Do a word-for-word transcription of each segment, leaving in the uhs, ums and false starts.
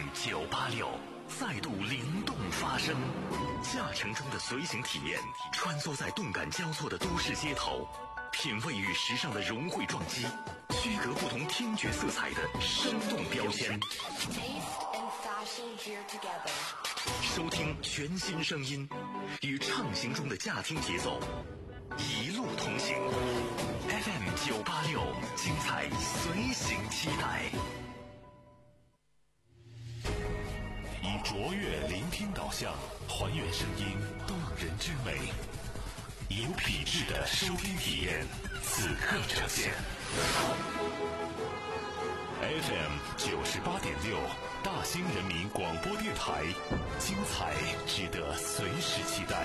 九八六再度灵动发声，驾乘中的随行体验，穿梭在动感交错的都市街头，品味与时尚的融汇撞击，区隔不同听觉色彩的生动标签。收听全新声音，与畅行中的驾听节奏，一路同行。F M 九八六，精彩随行期待。以卓越聆听导向，还原声音动人之美，有品质的收听体验，此刻呈现。F M 九十八点六，大兴人民广播电台，精彩值得随时期待。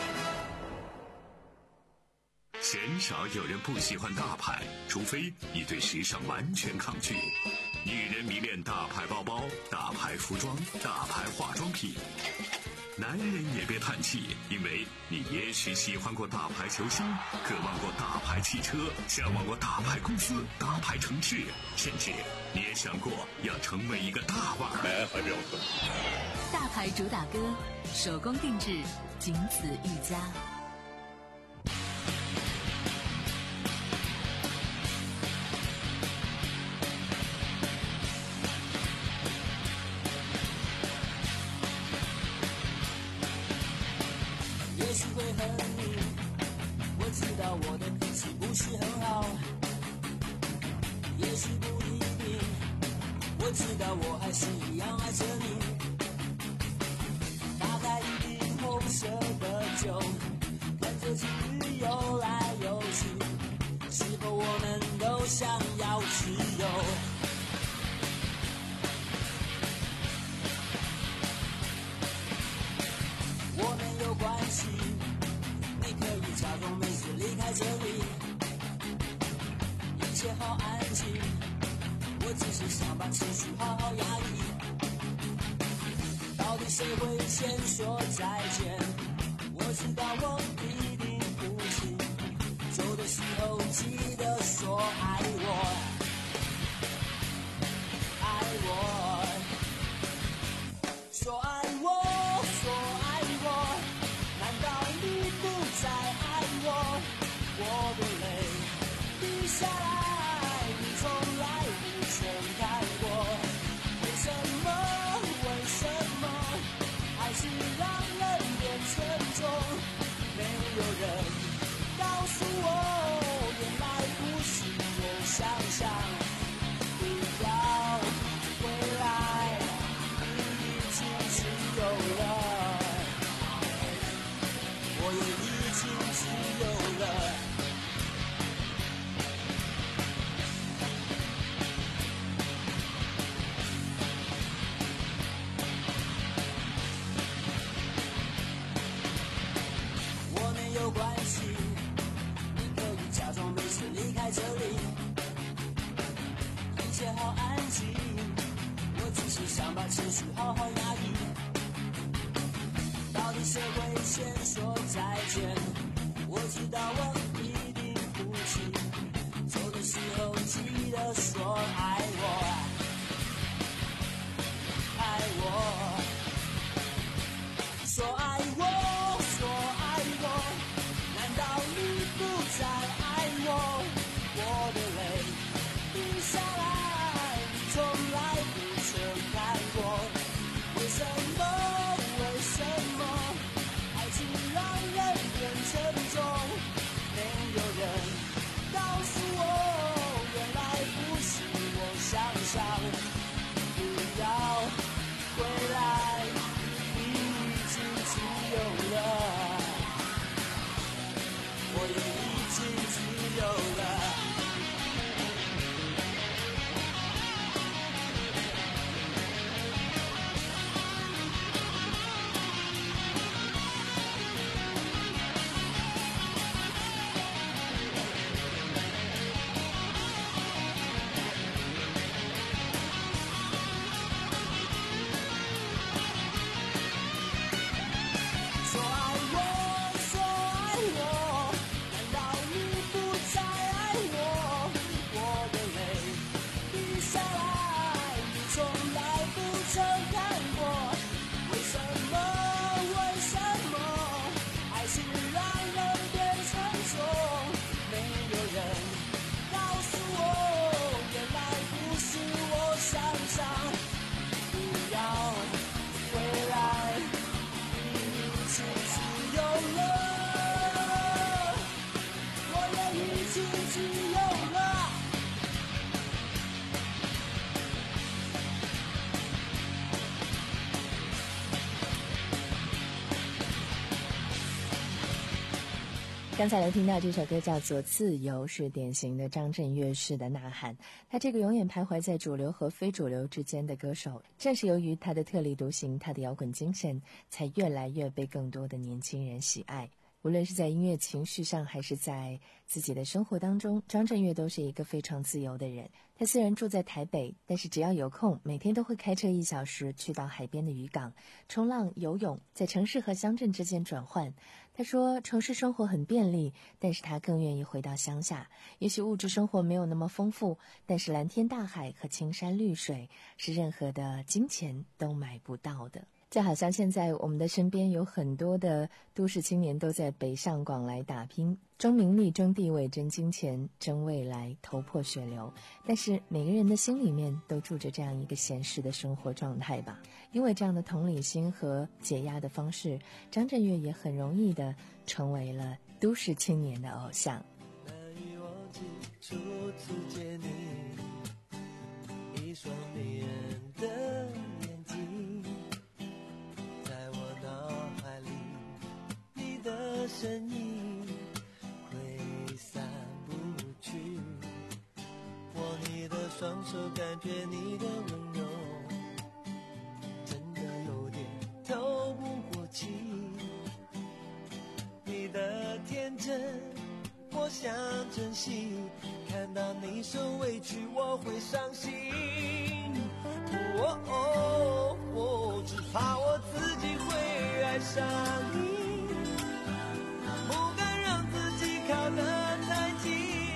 鲜少有人不喜欢大牌，除非你对时尚完全抗拒。女人迷恋大牌包包、大牌服装、大牌化妆品。男人也别叹气，因为你也许喜欢过大牌球星，渴望过大牌汽车，向往过大牌公司、大牌城市，甚至你也想过要成为一个大腕。哎，还不要说。 大牌主打歌，手工定制，仅此一家。 也许会恨你，我知道我的脾气不是很好，也许不一定，我知道我还是一样爱着你。打开一瓶红色的酒，看着情侣游来游去，是否我们都想要自由？我们有关系，你可以假装没事离开这里，一切好安静，我只是想把情绪好好压抑。到底谁会先说再见？我知道我一定不行，走的时候记得说爱我，爱我，说爱我，说爱我，难道你不再爱我？我的泪滴下来，你从来不曾看过。为什么？为什么？还是让人变沉重？没有人告诉我，原来不是我想象。不要回来，你已经自由了，我也已经自由了。我们有关系，你可以假装没事离开这里，一切好安静，我只是想把情绪好好压抑。到底谁会先说再见？我知道我一定不行，走的时候记得说爱我，爱我，说爱我，说爱我，难道你不再爱我？我的泪滴下来，你从来不曾看过。为什么？为什么？爱情让人变沉重，没有人告诉我，原来不是我想象。不要回来，你已经自由了，我也已经自由了。 刚才来听到这首歌叫做《自由》，是典型的张震岳式的呐喊。他这个永远徘徊在主流和非主流之间的歌手，正是由于他的特立独行，他的摇滚精神，才越来越被更多的年轻人喜爱。无论是在音乐情绪上，还是在自己的生活当中，张震岳都是一个非常自由的人。他虽然住在台北，但是只要有空，每天都会开车一小时去到海边的渔港冲浪、游泳，在城市和乡镇之间转换。他说城市生活很便利，但是他更愿意回到乡下。也许物质生活没有那么丰富，但是蓝天大海和青山绿水是任何的金钱都买不到的。就好像现在我们的身边有很多的都市青年都在北上广来打拼，争名利、争地位、争金钱、争未来，头破血流。但是每个人的心里面都住着这样一个闲适的生活状态吧。因为这样的同理心和解压的方式，张震岳也很容易的成为了都市青年的偶像。 难以忘记初次见你，一双迷人的眼睛，在我脑海里，你的身影挥散不去。握你的双手，感觉你的温柔，真的有点透不过气。你的天真，我想珍惜，看到你受委屈，我会伤心。哦哦哦，只怕我自己会爱上你，不敢让自己靠得太近，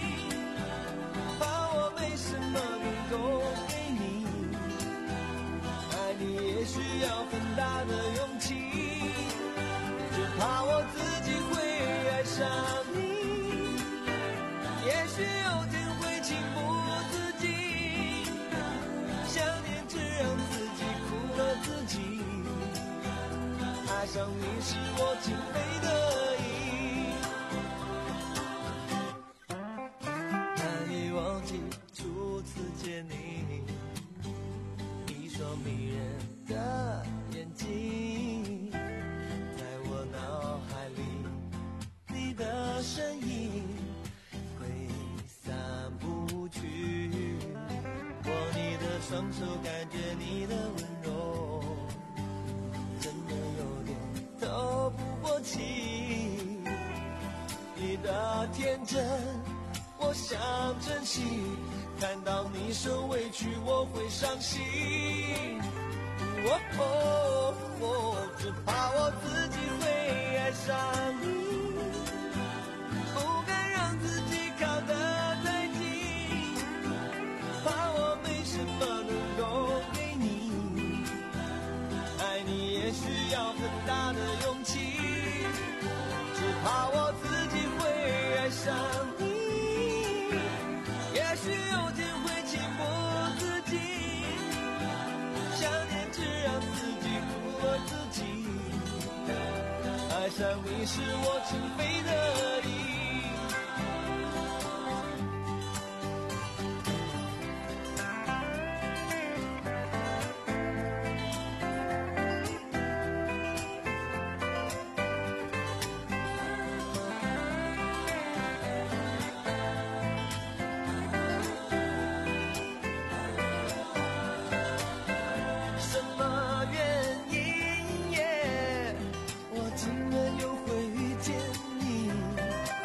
怕我没什么能够给你，爱你也需要很大的勇气，只怕我自己会爱上你，也许有天会情不自禁，想念只让自己苦了自己，爱上你是我情非得已。难以忘记初次见你，一双迷人的眼睛，在我脑海里，你的身影挥散不去。握你的双手，感觉你的温柔，真的有点透不过气。你的天真，我想珍惜，看到你受委屈，我会伤心。哦哦哦，只怕我自己会爱上你，不敢让自己靠得太近，怕我没什么能够给你，爱你也需要很大的勇气，只怕我自己会爱上你，也许有天会情不自禁，想念只让自己苦了自己，爱上你是我情非得已。什么原因耶？我竟然又会遇见你？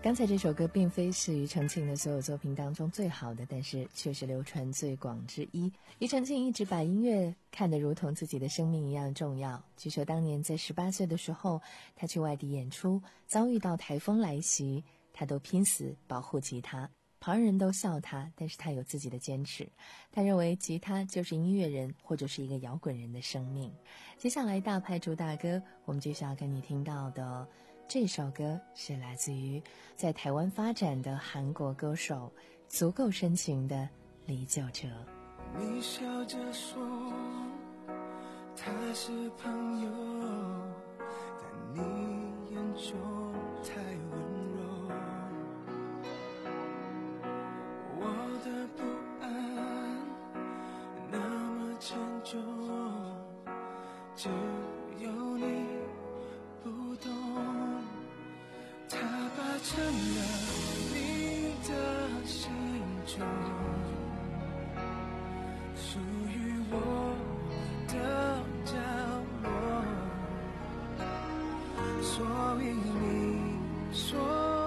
刚才这首歌并非是庾澄庆的所有作品当中最好的，但是却是流传最广之一。庾澄庆一直把音乐看得如同自己的生命一样重要。据说当年在十八岁的时候，他去外地演出，遭遇到台风来袭，他都拼死保护吉他。旁人都笑他，但是他有自己的坚持。他认为吉他就是音乐人或者是一个摇滚人的生命。接下来大牌主打歌，我们接下来跟你听到的这首歌是来自于在台湾发展的韩国歌手，足够深情的李玖哲。 你笑着说他是朋友，但你眼中太温柔，我的不安那么沉重，只有你不懂，它霸占了你的心中，属于我的角落，所以你说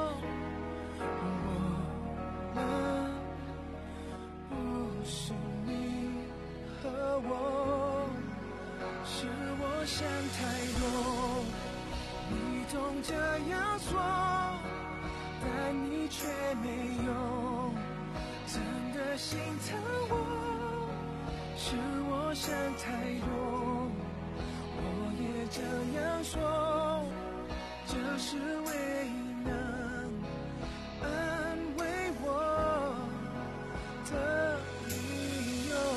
我们不是你和我，是我想太多，你总这样说，但你却没有真的心疼我，是我想太多，我也这样说，这是唯一能安慰我的理由。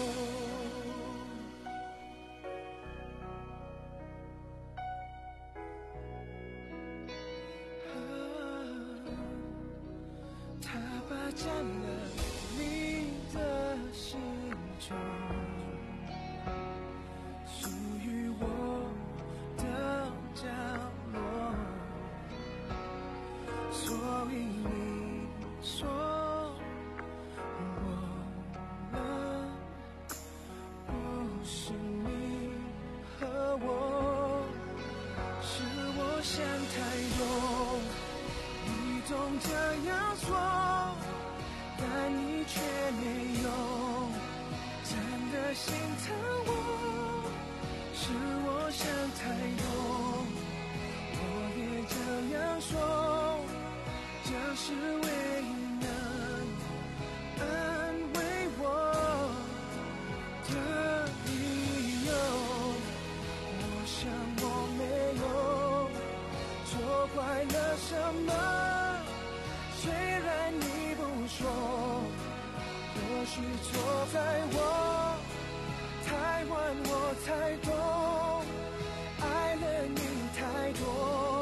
它霸占了你的心中，属于我的角落，所以你说我们不是你和我，是我想太多，你总这样说，但你却没有真的心疼我，是我想太多，我也这样说，这是唯一能安慰我的理由。我想我没有错怪了什么，虽然你不说，或许错在我太晚，我才懂，爱了你太多。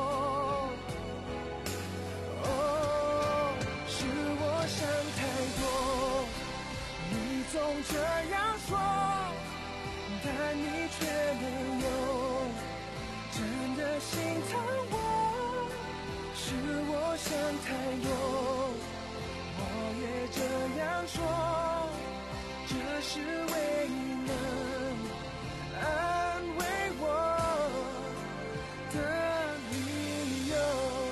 哦，是我想太多，你总这样说，但你却没有真的心疼我，是我想太多，我也这样说，这是唯一能安慰我的理由。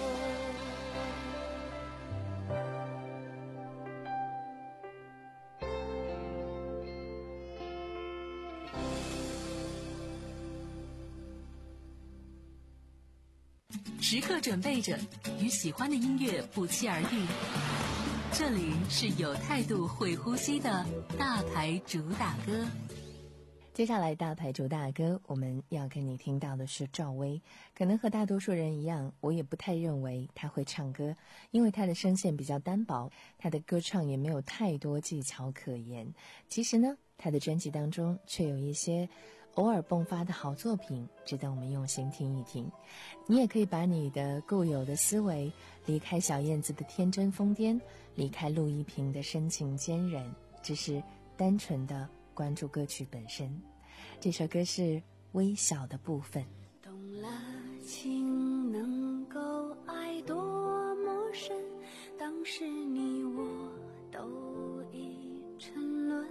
时刻准备着与喜欢的音乐不期而遇。这里是有态度会呼吸的大牌主打歌。 接下来大牌主打歌，我们要跟你听到的是赵薇。可能和大多数人一样，我也不太认为她会唱歌，因为她的声线比较单薄，她的歌唱也没有太多技巧可言。其实呢，她的专辑当中却有一些偶尔迸发的好作品，值得我们用心听一听。你也可以把你的固有的思维，离开小燕子的天真疯癫，离开陆一平的深情坚韧，只是单纯的关注歌曲本身。这首歌是《微小的部分》。 懂了情能够爱多么深，当时你我都已沉沦，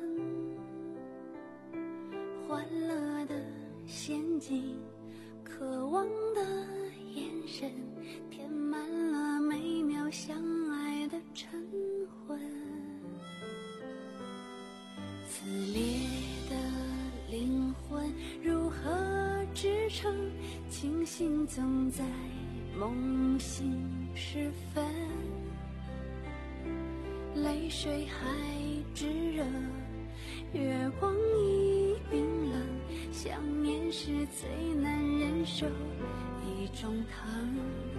欢乐的陷阱，渴望的眼神，填满了每秒相撕裂的灵魂如何支撑？清醒总在梦醒时分，泪水还炙热，月光已冰冷，想念是最难忍受一种疼。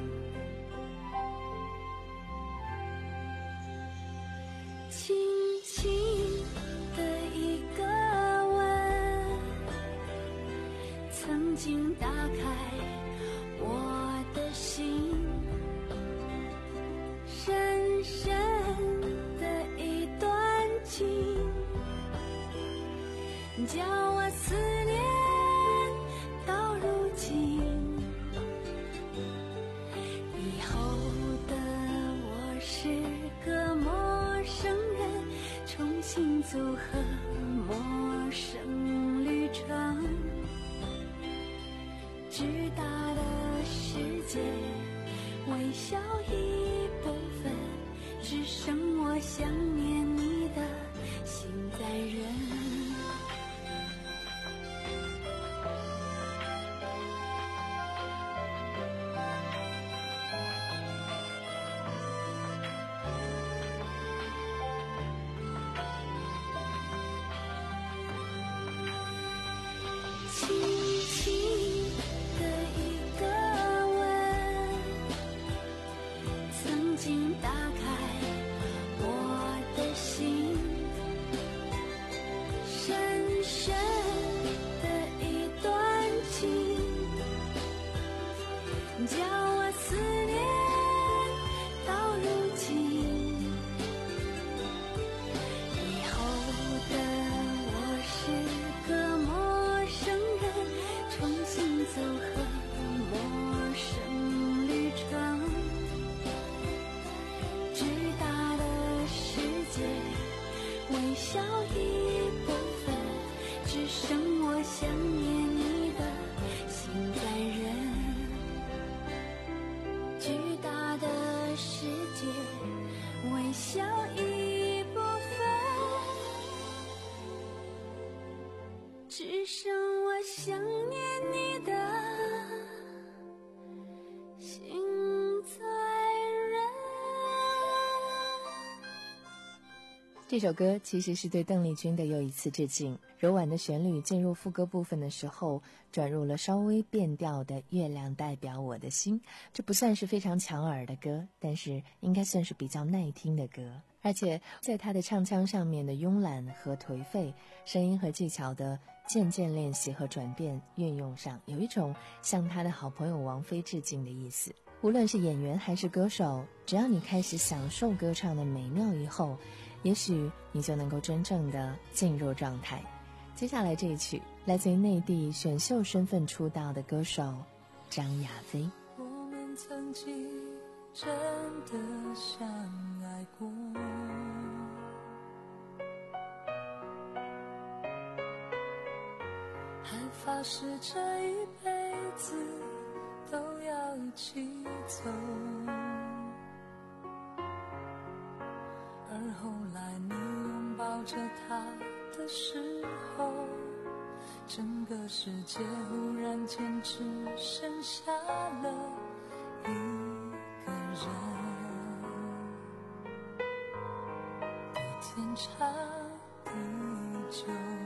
轻轻的一个吻，曾经打开我的心，深深的一段情，叫我思念到如今。以后的我是个陌生人，重新组合陌生旅程，巨大的世界微小一部分，只剩我想念你的心在人。轻轻的一个吻，曾经打开我的心，深深的一段情，叫我思念到如今。以后的我是个陌生人，重新走和陌生旅程，巨大的世界微小一部分，只剩我想念你的心在人。巨大的世界微小一部分，只剩我想念你的心在人。 这首歌其实是对邓丽君的又一次致敬。柔婉的旋律进入副歌部分的时候，转入了稍微变调的《月亮代表我的心》。这不算是非常抢耳的歌，但是应该算是比较耐听的歌。而且在他的唱腔上面的慵懒和颓废，声音和技巧的渐渐练习和转变运用上，有一种向他的好朋友王菲致敬的意思。无论是演员还是歌手，只要你开始享受歌唱的美妙以后，也许你就能够真正的进入状态。接下来这一曲来自于内地选秀身份出道的歌手张雅菲。 我们曾经真的相爱过，还发誓这一辈子都要一起走，而后来你拥抱着他的时候，整个世界忽然间只剩下了一个人，的天长地久。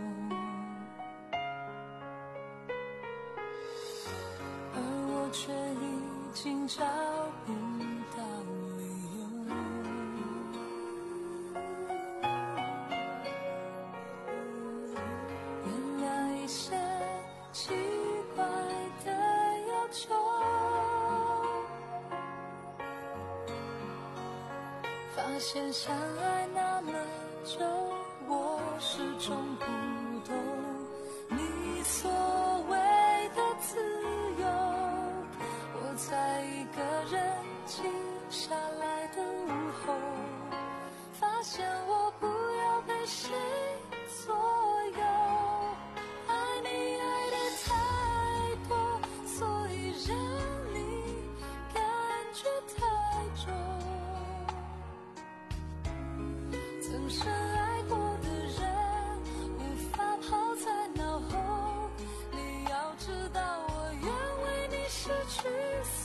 而我却已经找不到理由，原谅一些奇怪的要求，发现相爱那么久，我始终不懂你所谓的自由。我在一个人静下来的午后，发现我不要被谁左右，爱你爱得太多，所以让你感觉太重。曾深爱过的人，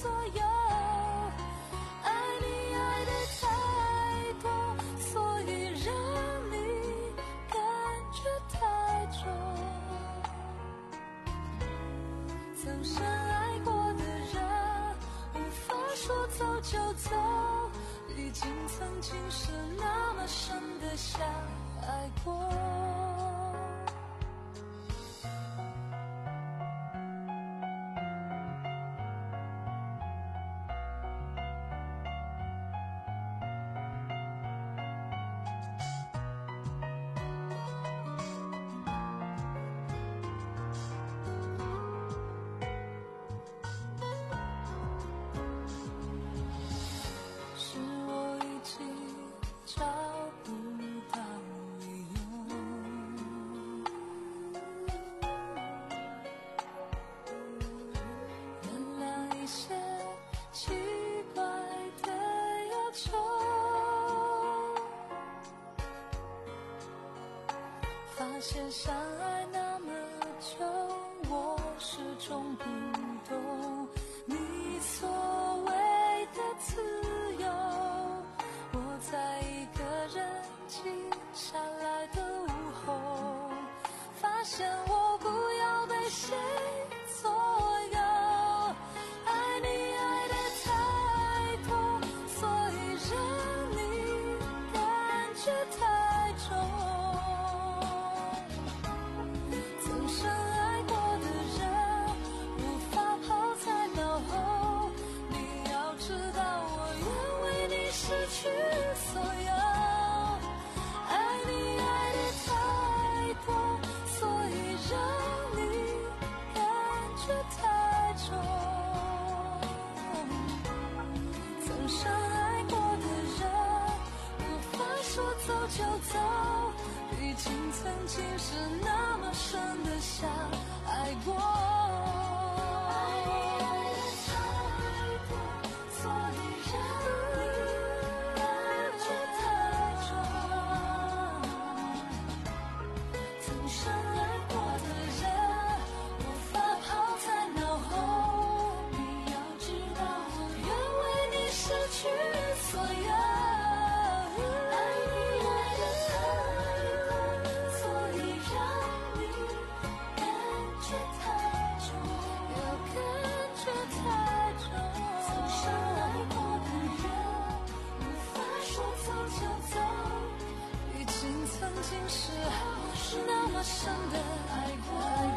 所有。爱你爱的太多，所以让你感觉太重。曾深爱过的人，无法说走就走，毕竟曾经是那么深的相爱过。发现相爱那么久，我始终不懂你所谓的自由。我在一个人静下来的午后，发现我不要被谁左右。爱你爱的太多，所以让你感觉太重。失去所有，爱你爱的太多，所以让你感觉太重。曾深爱过的人，无法说走就走，毕竟曾经是那么深的相爱过。所有，爱你爱的太多，所以让你感觉太重，又感觉太重。曾深爱过的人，无法说走就走，毕竟曾经是那么深的爱过。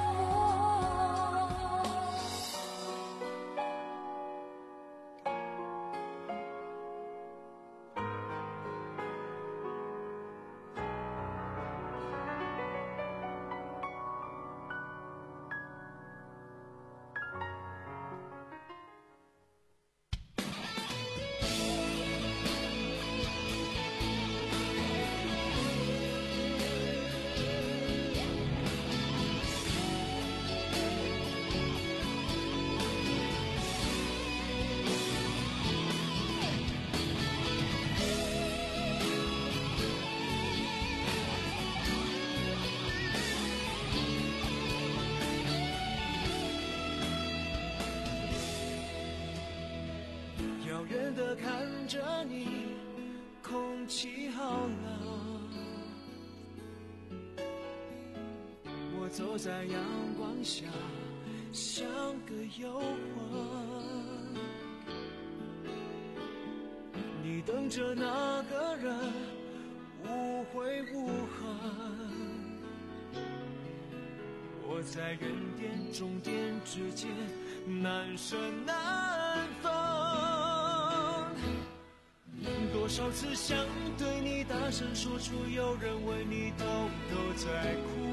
遥远地看着你，空气好冷。我走在阳光下，像个游魂。你等着那个人，无悔无恨。我在原点终点之间，难舍难分。多少次想对你大声说出，有人为你偷偷在哭。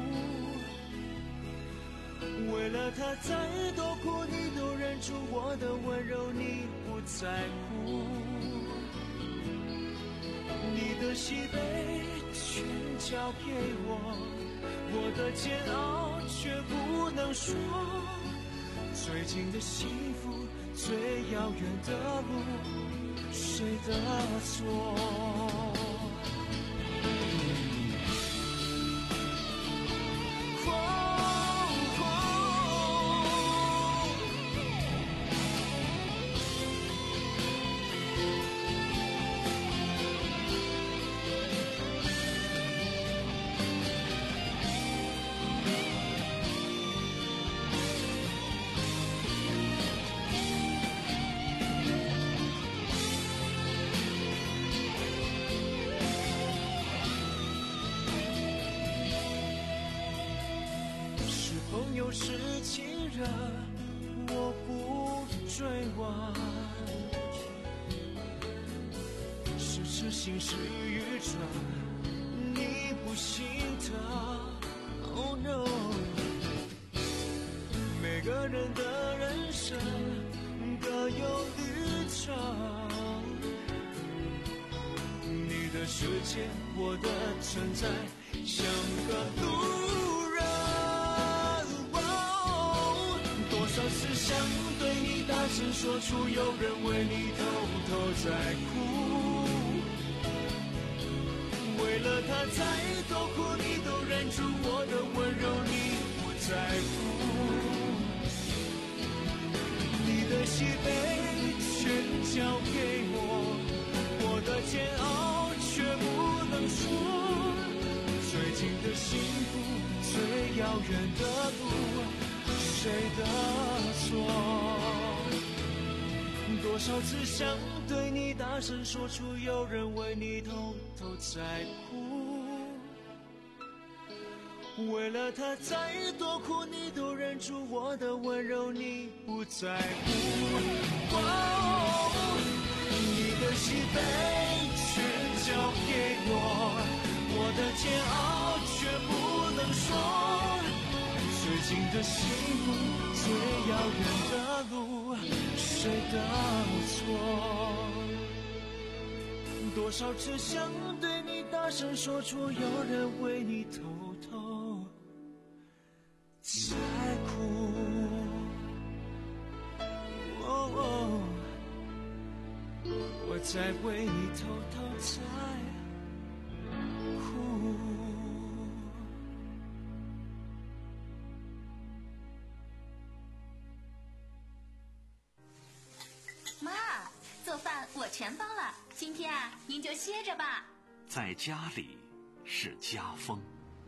为了他再多苦，你都忍住，我的温柔你不在乎。你的喜悲全交给我，我的煎熬却不能说。最近的幸福，最遥远的路，谁的错？ 是情热，我不追问，是痴心是愚蠢，你不心疼。 Oh no， 每个人的人生各有旅程，你的世界，我的存在，像个路人。哦，多少次想对你大声说出，有人为你偷偷在哭。为了他再多苦，你都忍住，我的温柔你不在乎。你的喜悲全交给我，我的煎熬却不能说。最近的幸福，最遥远的路，谁的错？多少次想对你大声说出，有人为你偷偷在哭。为了他再多苦，你都忍住，我的温柔你不在乎。哦，你的喜悲全交给我，我的煎熬却不能说。最近的幸福，最遥远的路，谁的错？多少次想对你大声说出，有人为你偷偷在哭。哦哦，我在为你偷偷在哭。 妈，做饭我全包了，今天啊，您就歇着吧。 在家里是家风。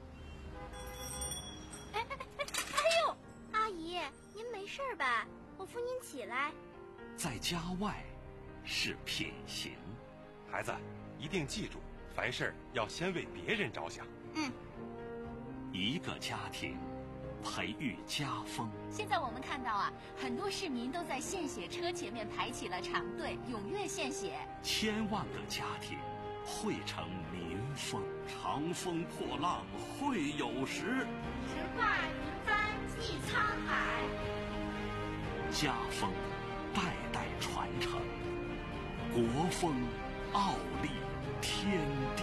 哎哎哎哎呦，阿姨，您没事吧？我扶您起来。 在家外是品行。 孩子，一定记住，凡事要先为别人着想。 嗯。 一个家庭培育家风。 现在我们看到啊，很多市民都在献血车前面排起了长队，踊跃献血。 千万个家庭汇成民风，长风破浪会有时， 直挂云帆济沧海。 家风代代传承，国风傲立天地。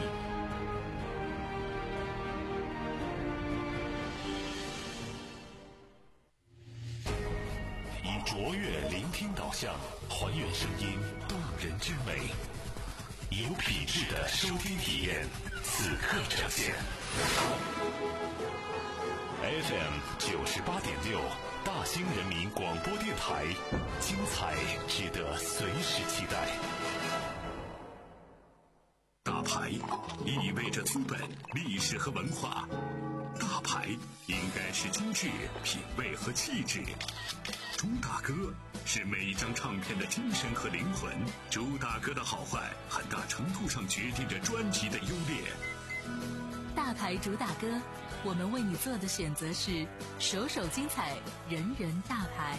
以卓越聆听导向，还原声音动人之美，有品质的收听体验，此刻呈现。F M 九十八点六，大兴人民广播电台，精彩值得随时期待。大牌意味着资本、历史和文化，大牌应该是精致、品味和气质。朱大哥是每一张唱片的精神和灵魂，朱大哥的好坏很大程度上决定着专辑的优劣。 大牌主打歌，我们为你做的选择是首首精彩，人人大牌。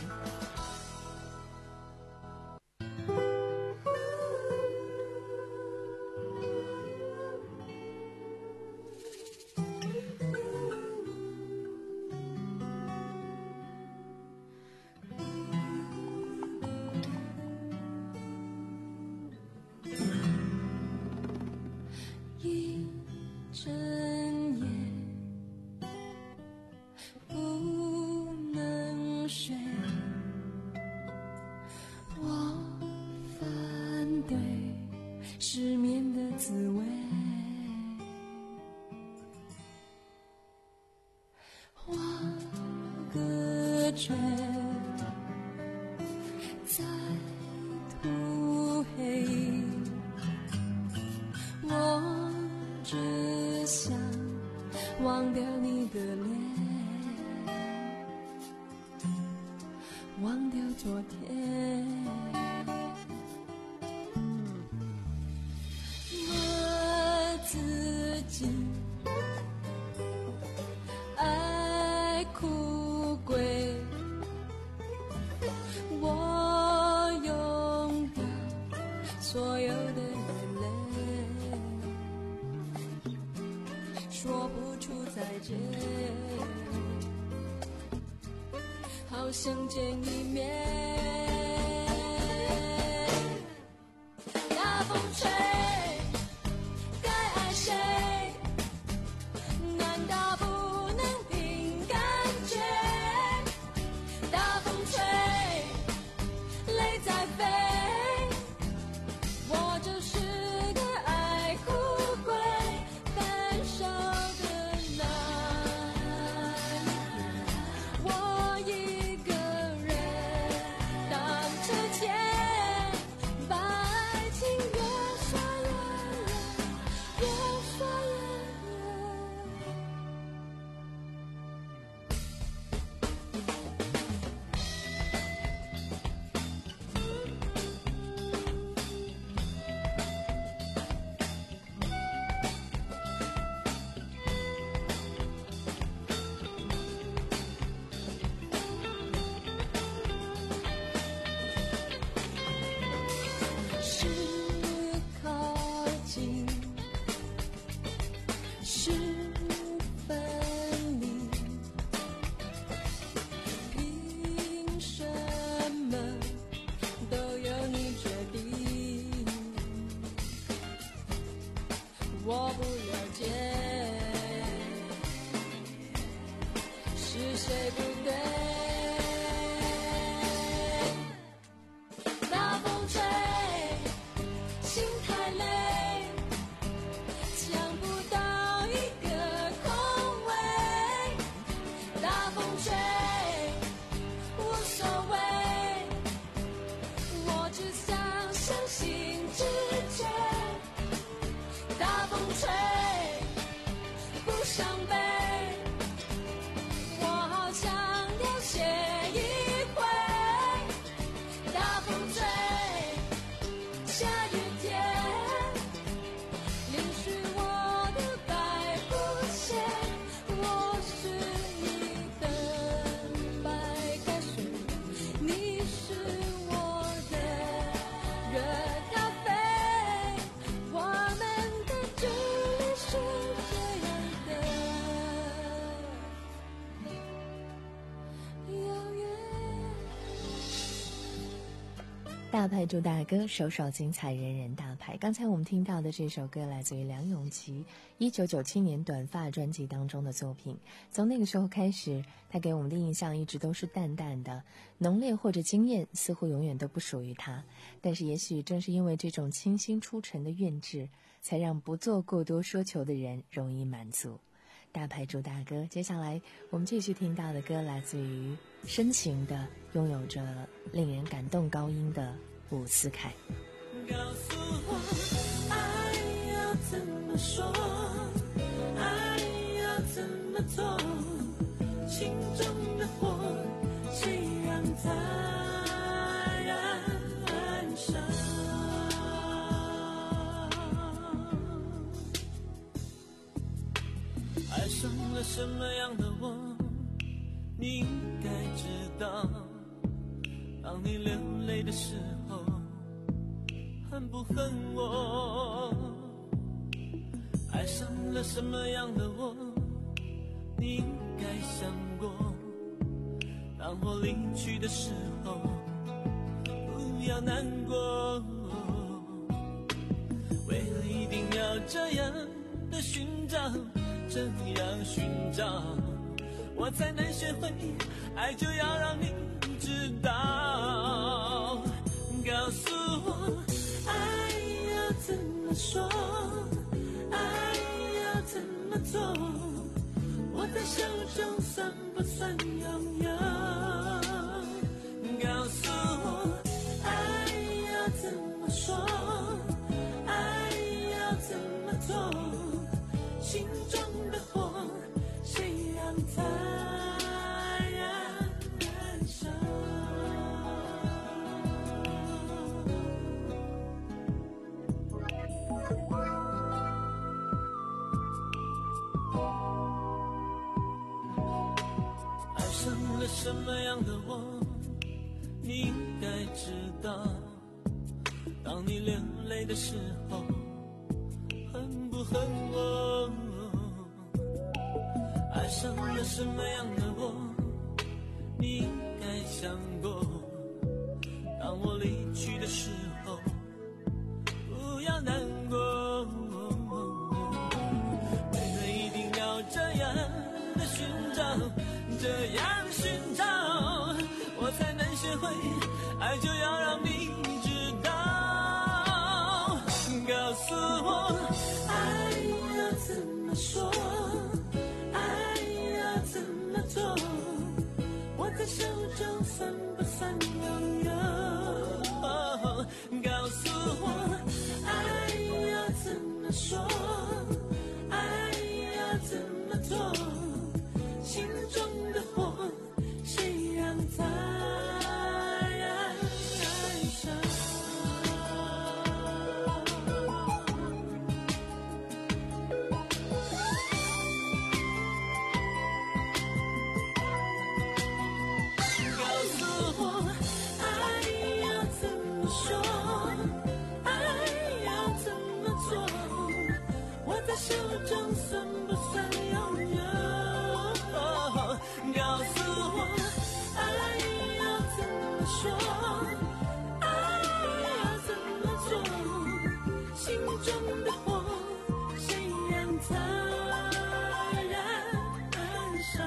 爱哭鬼好相见一面。大风吹，该爱谁？难道不能凭感觉？大风吹，泪在飞，我就是个爱哭鬼，分手的那一天，我一个人荡着天，把爱情越说越远，越说越远。是靠近，是分离，凭什么都由你决定？我不了解，是谁不对？大风吹，心太累，抢不到一个空位。大风吹，无所谓，我只想相信直觉。大风吹，不伤悲，我好想要写一回。大风吹，下雨天，淋湿我的白布鞋。我是你的白开水，你是我的热咖啡，我们的距离是这样的遥远。 大牌主打歌，首首精彩，人人大牌。刚才我们听到的这首歌来自于梁咏琪一九九七年短发专辑当中的作品。从那个时候开始，他给我们的印象一直都是淡淡的，浓烈或者惊艳似乎永远都不属于他。但是也许正是因为这种清新出尘的韵致，才让不做过多奢求的人容易满足。大牌主打歌，接下来我们继续听到的歌来自于深情的，拥有着令人感动高音的伍思凯。 告诉我，爱要怎么说，爱要怎么做，心中的火，谁让它燃烧？爱上了什么样的我，你应该知道。当你流泪的时候，恨不恨我？爱上了什么样的我，你应该想过。当我离去的时候，不要难过。为何一定要这样的寻找，这样寻找，我才能学会爱就要让你知道。告诉我，爱要怎么说，爱要怎么做，我在手中算不算拥有？告诉我，爱要怎么说，爱要怎么做，心中的火，谁让它燃烧？爱上了什么样的我，你应该知道。当你流泪的时候，恨不恨我？爱上了什么样的我，你应该想过，当我离去的时候，不要难过。为何一定要这样的寻找，这样寻找，我才能学会爱就要让你知道。告诉我，爱要怎么说，爱要怎么做，握在手中算不算拥有？告诉我，爱要怎么说，爱要怎么做，心中的火谁让它燃烧？告诉我，爱要怎么说，爱要怎么做，握在手中算不算拥有？告诉我，爱要怎么说，爱要怎么做，心中的火谁让它燃烧？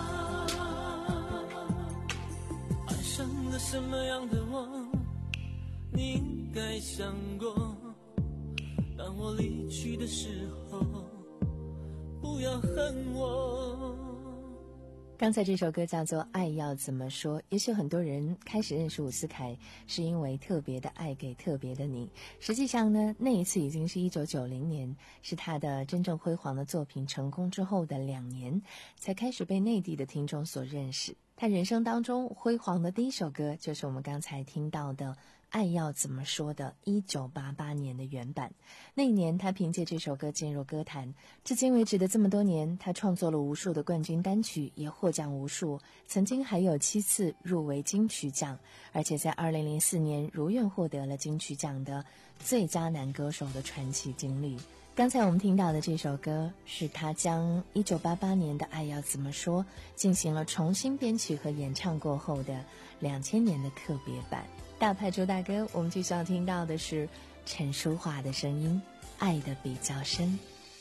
爱上了什么样的我，你应该想过，当我离去的时候，不要恨我。 刚才这首歌叫做《爱要怎么说》，也许很多人开始认识伍思凯是因为特别的爱给特别的你。实际上呢，那一次已经是一九九零年，是他的真正辉煌的作品成功之后的两年，才开始被内地的听众所认识。他人生当中辉煌的第一首歌，就是我们刚才听到的《爱要怎么说》的一九八八年的原版。那一年他凭借这首歌进入歌坛，至今为止的这么多年，他创作了无数的冠军单曲，也获奖无数，曾经还有七次入围金曲奖，而且在二零零四年如愿获得了金曲奖的最佳男歌手的传奇经历。刚才我们听到的这首歌，是他将一九八八年的《爱要怎么说》进行了重新编曲和演唱过后的两千年的特别版。大牌周大哥，我们继续要听到的是陈淑桦的声音，《爱的比较深》。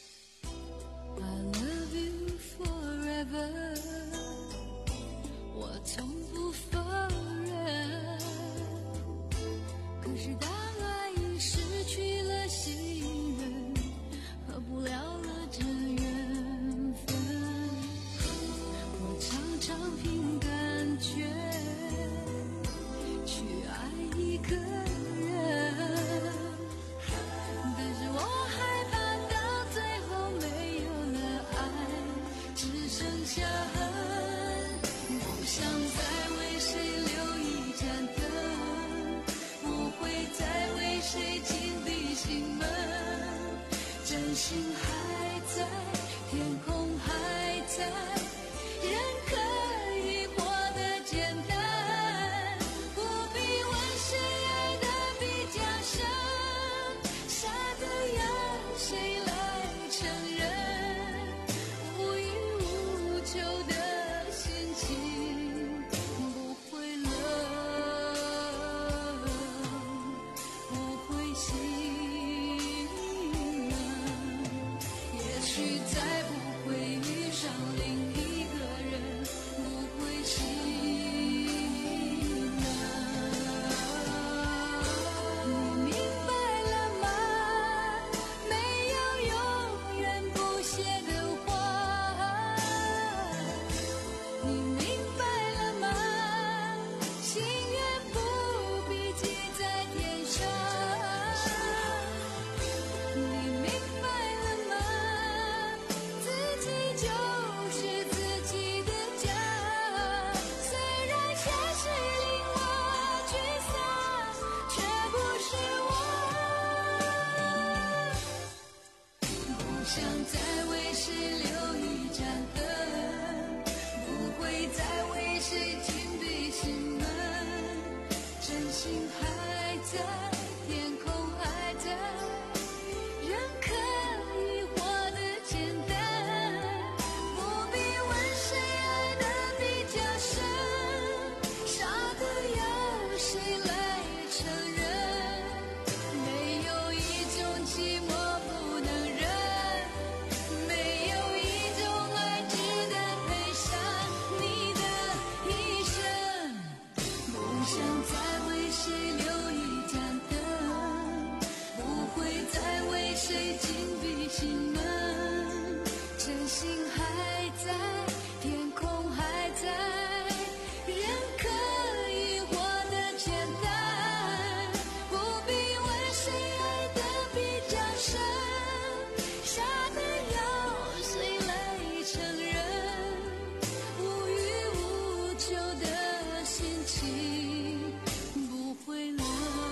I love you forever， 我从不否认，可是当爱已失去了信任，合不了了这缘分，我常常凭感觉去爱一个人，但是我害怕到最后没有了爱。 谁来承认？没有一种寂寞不能忍，没有一种爱值得赔上你的一生。不想再为谁留一盏灯，不会再为谁紧闭心门。真心还在，天空还在，人可以活得简单，不必为谁爱得比较深，傻的要谁来承认？无欲无求的心情不会冷，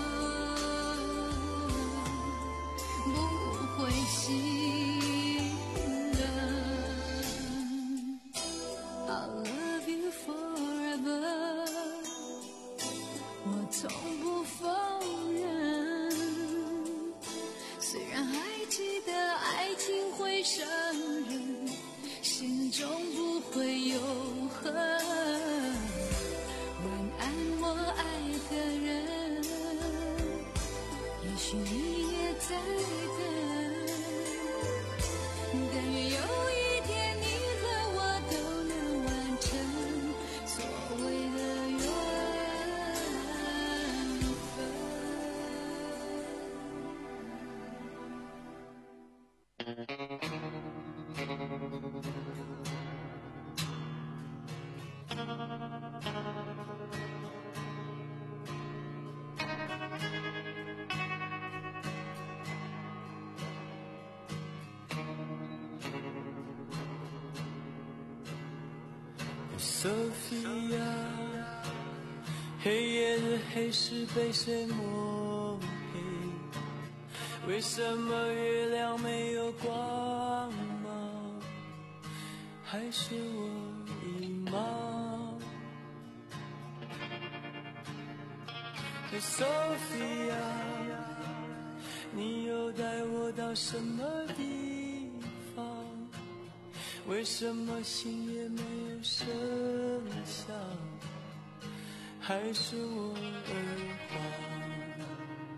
不会心。I love you forever， 我从不否认。虽然还记得爱情会伤人，心中不会有恨。晚安，我爱的人，也许你也在等。但愿有一天你和我都能完成所谓的缘 Sophia， 黑夜的黑是被谁抹黑？为什么月亮没有光芒？还是我迷茫？ Hey Sophia， 你又带我到什么地方？为什么心也没有声响？还是我耳光？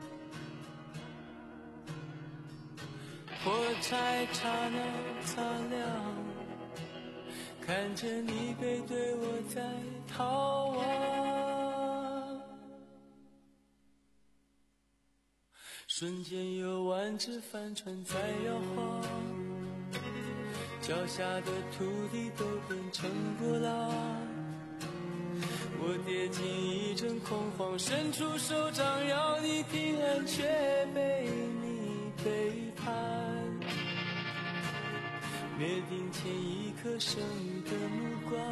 火柴刹那擦亮，看着你背对我在逃亡，瞬间有万只帆船在摇晃，脚下的土地都变成波浪，我跌进一阵恐慌，伸出手掌要你平安，却被你背叛。灭顶前一颗剩余的目光，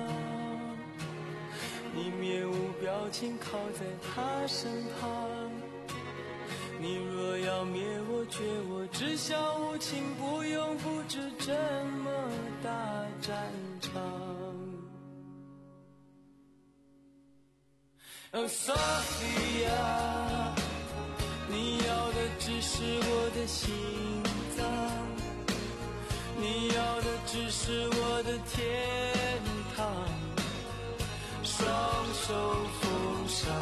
你面无表情靠在他身旁。你若要灭我绝我，只想无情，不用布置这么大战场。Oh Sophia， 你要的只是我的心脏，你要的只是我的天堂，双手奉上。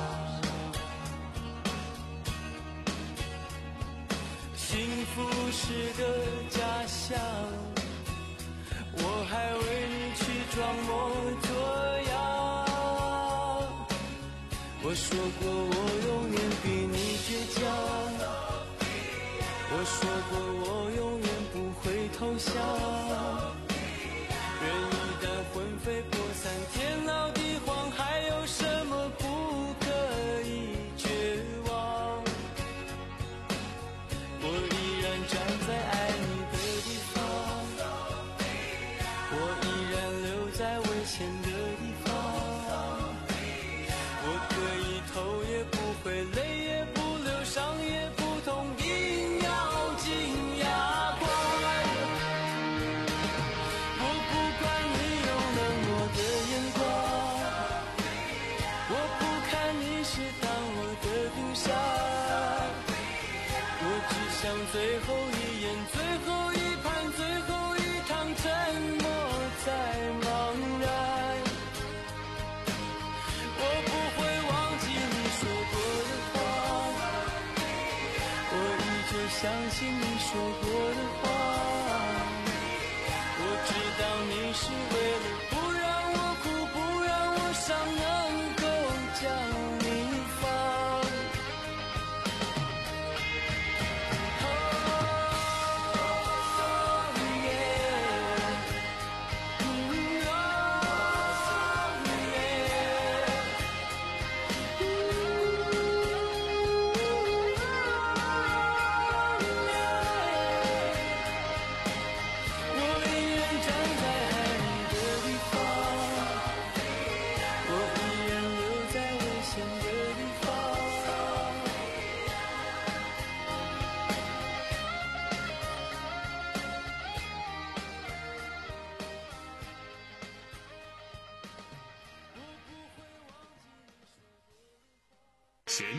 幸福是个假象，我还为你去装模作样。我说过我永远比你倔强，我说过我永远不会投降。人一旦魂飞魄散，天老地荒，还有什么不可以绝望？我依然站在爱你的地方，我依然留在危险的地方。我可以头也不回，泪也不流，伤也不痛，硬要紧牙关。我不管你用冷漠的眼光，我不看你是当我的冰山，我只想最后一眼，最后一盘，最后一趟，沉默在茫然。我不会忘记你说过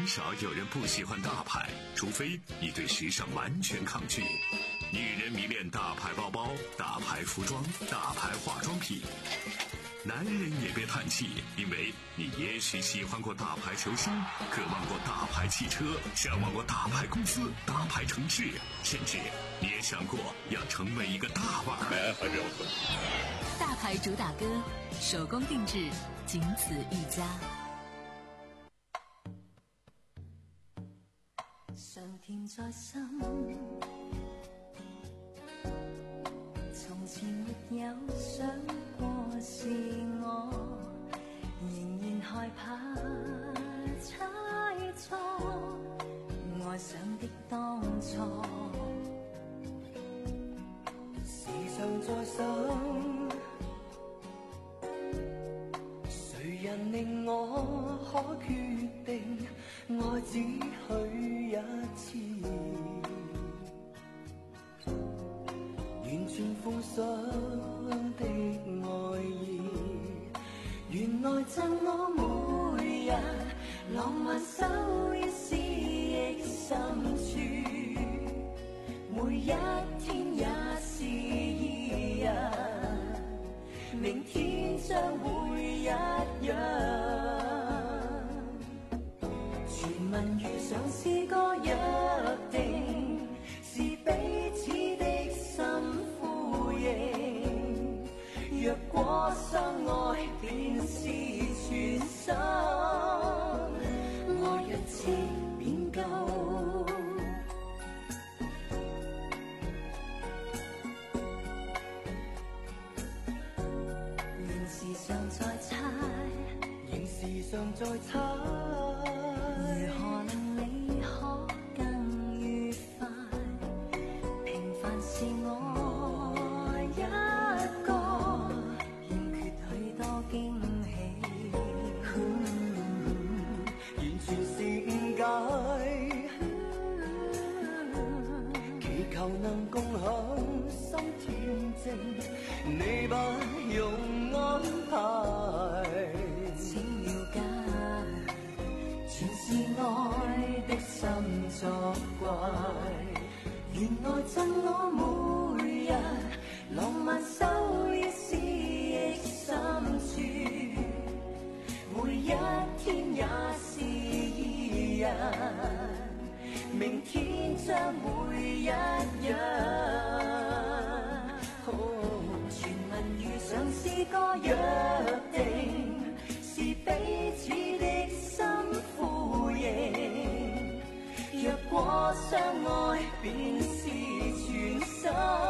鲜少有人不喜欢大牌，除非你对时尚完全抗拒。女人迷恋大牌包包、大牌服装、大牌化妆品。男人也别叹气，因为你也许喜欢过大牌球星，渴望过大牌汽车，向往过大牌公司、大牌城市，甚至你也想过要成为一个大腕儿。 大牌主打歌，手工定制，仅此一家。 常甜在心，從前沒有想過是我，仍然害怕猜錯愛上的當初。 時常在想，誰人令我可決定愛只許一次，完全奉上的愛意，原來贈我每日浪漫收於思憶深處，每一天也是依日，明天將會一樣。傳聞遇上是個約定，是彼此的心呼應，若果相愛便是全心，愛一次便夠。仍時常在猜，仍時常在猜，如何令你可更愉快？平凡是我一個，欠缺許多驚喜，完全是誤解，祈求能共享心恬靜，你不用安排，請了解，全是愛的心作怪。原來贈我每日浪漫收於思憶深處，每一天也是依日，明天將會一樣。傳聞遇上是個約定，是彼此的心呼應，若果相愛便是全心，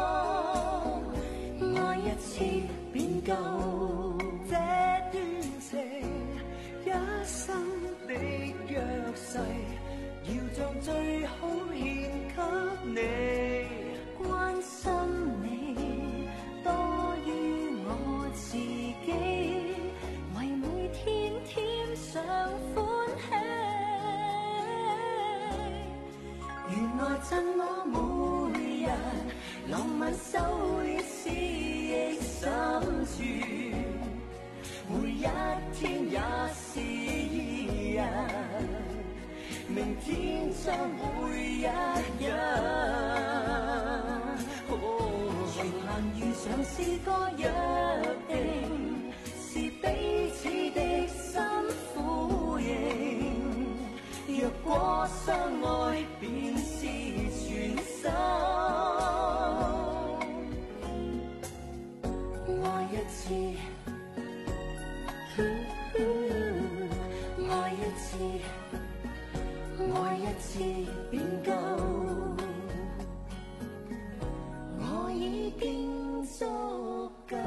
愛一次便夠。這段情一生的約誓，要將最好獻給你，關心你多於我自己，為每天添上歡喜。原來贈我每日浪漫收於思憶深處，每一天也是依日，明天將會一樣。傳聞遇上是個約定，是彼此的心呼應，若果相愛便是全心，愛一次，愛一次，愛一次便夠，我已經足夠。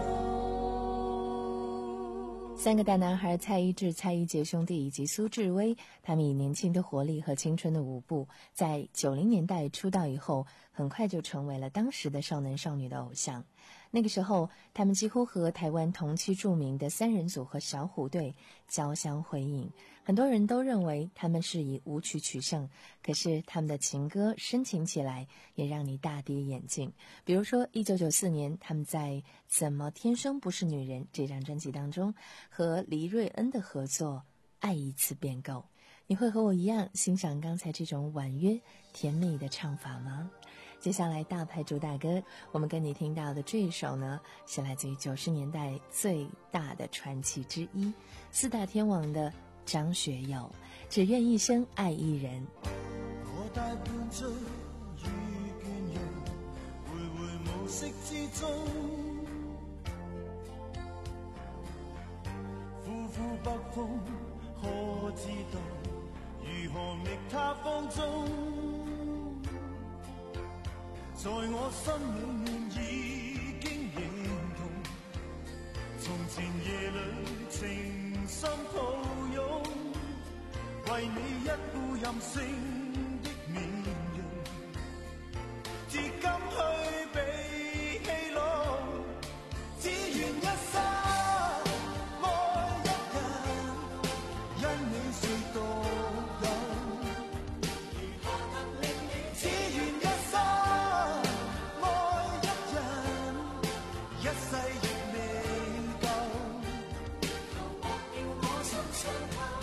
三个大男孩蔡一智、蔡一杰兄弟以及苏志威，他们以年轻的活力和青春的舞步，在九零年代出道以后，很快就成为了当时的少男少女的偶像。那个时候，他们几乎和台湾同期著名的三人组合小虎队交相辉映，很多人都认为他们是以舞曲取胜，可是他们的情歌深情起来，也让你大跌眼镜。比如说一九九四年，他们在《怎么天生不是女人》这张专辑当中和黎瑞恩的合作《爱一次便够》。 你会和我一样欣赏刚才这种婉约甜蜜的唱法吗？接下来大牌主打歌，我们跟你听到的这一首呢，是来自于九十年代最大的传奇之一，四大天王的张学友，只愿一生爱一人。 我大半醉遇倦人，徘徊無色之中，呼呼北風，可知道如何覓他芳蹤？在我心裏面已經認同，從前夜裏情深抱擁，為你一副任性的面容，至今去被戲弄，只願一生愛一人，因你是獨有，如何能令你只願一生愛一人，一世亦未夠，求忘掉我心傷透。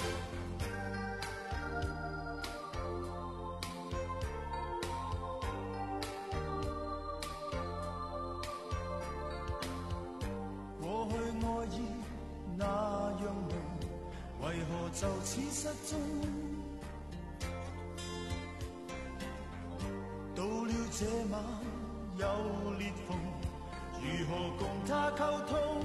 過去愛意那樣濃，為何就此失蹤？到了這晚有裂縫，如何共他溝通？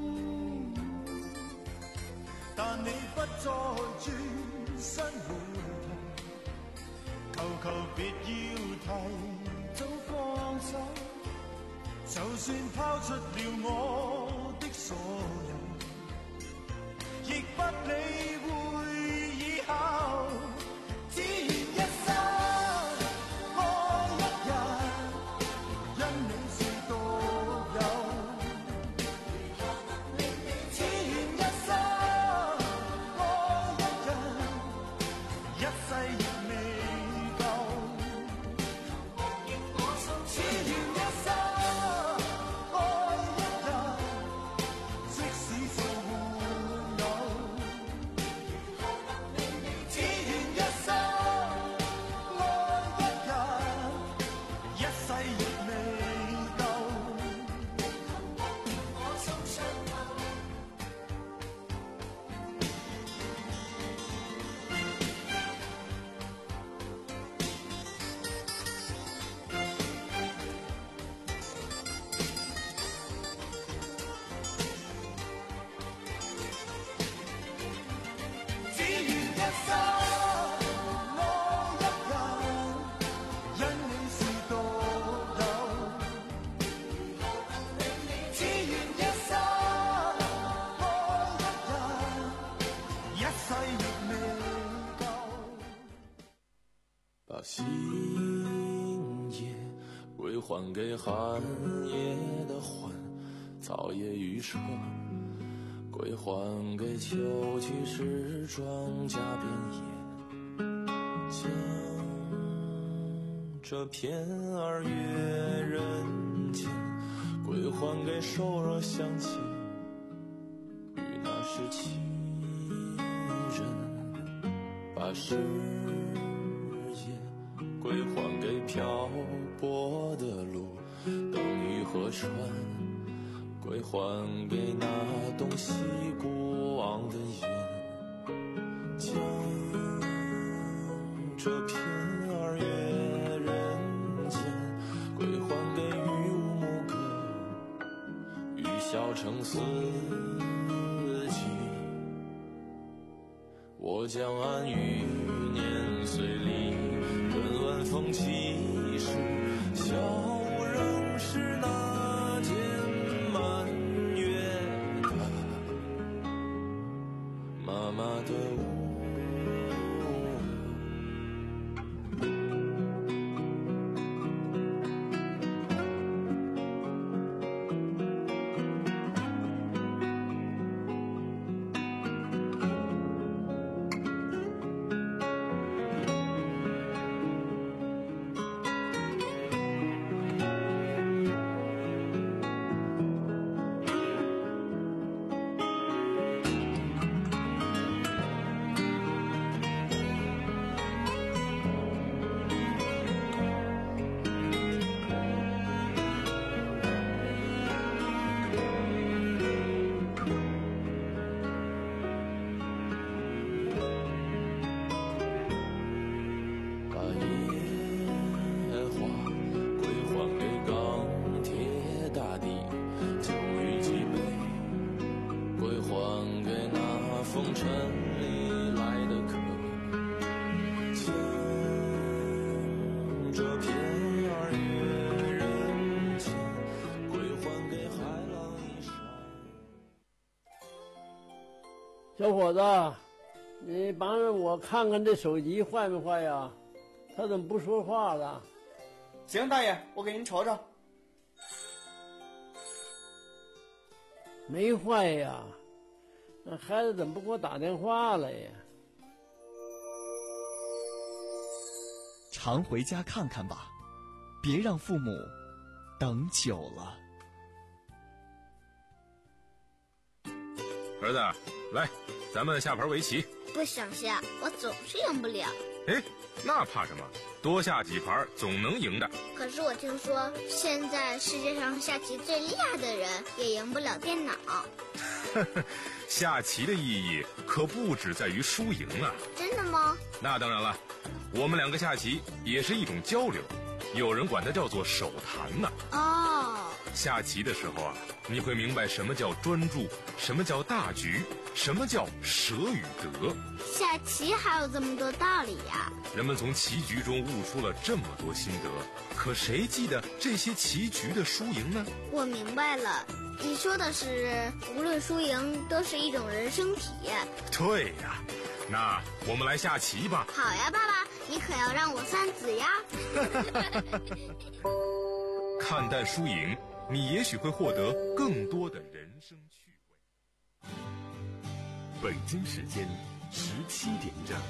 但你不再轉身回頭，求求別要提早放手，就算拋出了我的所有，亦不理會以後，只願一生愛一人，因你是獨有，如何能令你只願一生愛一人，一世亦未夠，求忘掉我心，只願一生愛一人，即使做沒有，如何能令你只願一生愛一人，一世亦未夠，求忘掉我心傷透。只願一生愛一人，因你是獨有，如何能令你只願一生愛一人，一世亦未夠。 把星夜歸還給寒夜的歡，草葉與蛇歸還給秋去時莊稼邊野，將這片二月人間歸還給瘦弱鄉親與那時情人，把誓言歸還給漂泊的路，燈與河川歸還給那東西過往的雲，將這片二月人間歸還給雨無牧歌，雨小成四季。我將安於年歲裡，任晚風起時，笑仍是那天滿月的媽媽的舞。 小伙子，你帮着我看看这手机坏没坏呀？他怎么不说话了？ 行，大爷，我给您瞅瞅。 没坏呀，那孩子怎么不给我打电话了呀？ 常回家看看吧，别让父母等久了。 儿子，来，咱们下盘围棋。 不想下，我总是赢不了。 哎，那怕什么？多下几盘总能赢的。 可是我听说，现在世界上下棋最厉害的人也赢不了电脑。 下棋的意义可不只在于输赢啊！ 真的吗？ 那当然了，我们两个下棋也是一种交流，有人管它叫做手谈呢。 哦， 下棋的时候啊，你会明白什么叫专注，什么叫大局，什么叫舍与得。 下棋还有这么多道理呀！ 人们从棋局中悟出了这么多心得，可谁记得这些棋局的输赢呢？ 我明白了，你说的是无论输赢都是一种人生体验。 对呀，那我们来下棋吧。 好呀，爸爸，你可要让我三子呀。 看淡输赢，你也许会获得更多的人生趣味。 北京时间十七点整。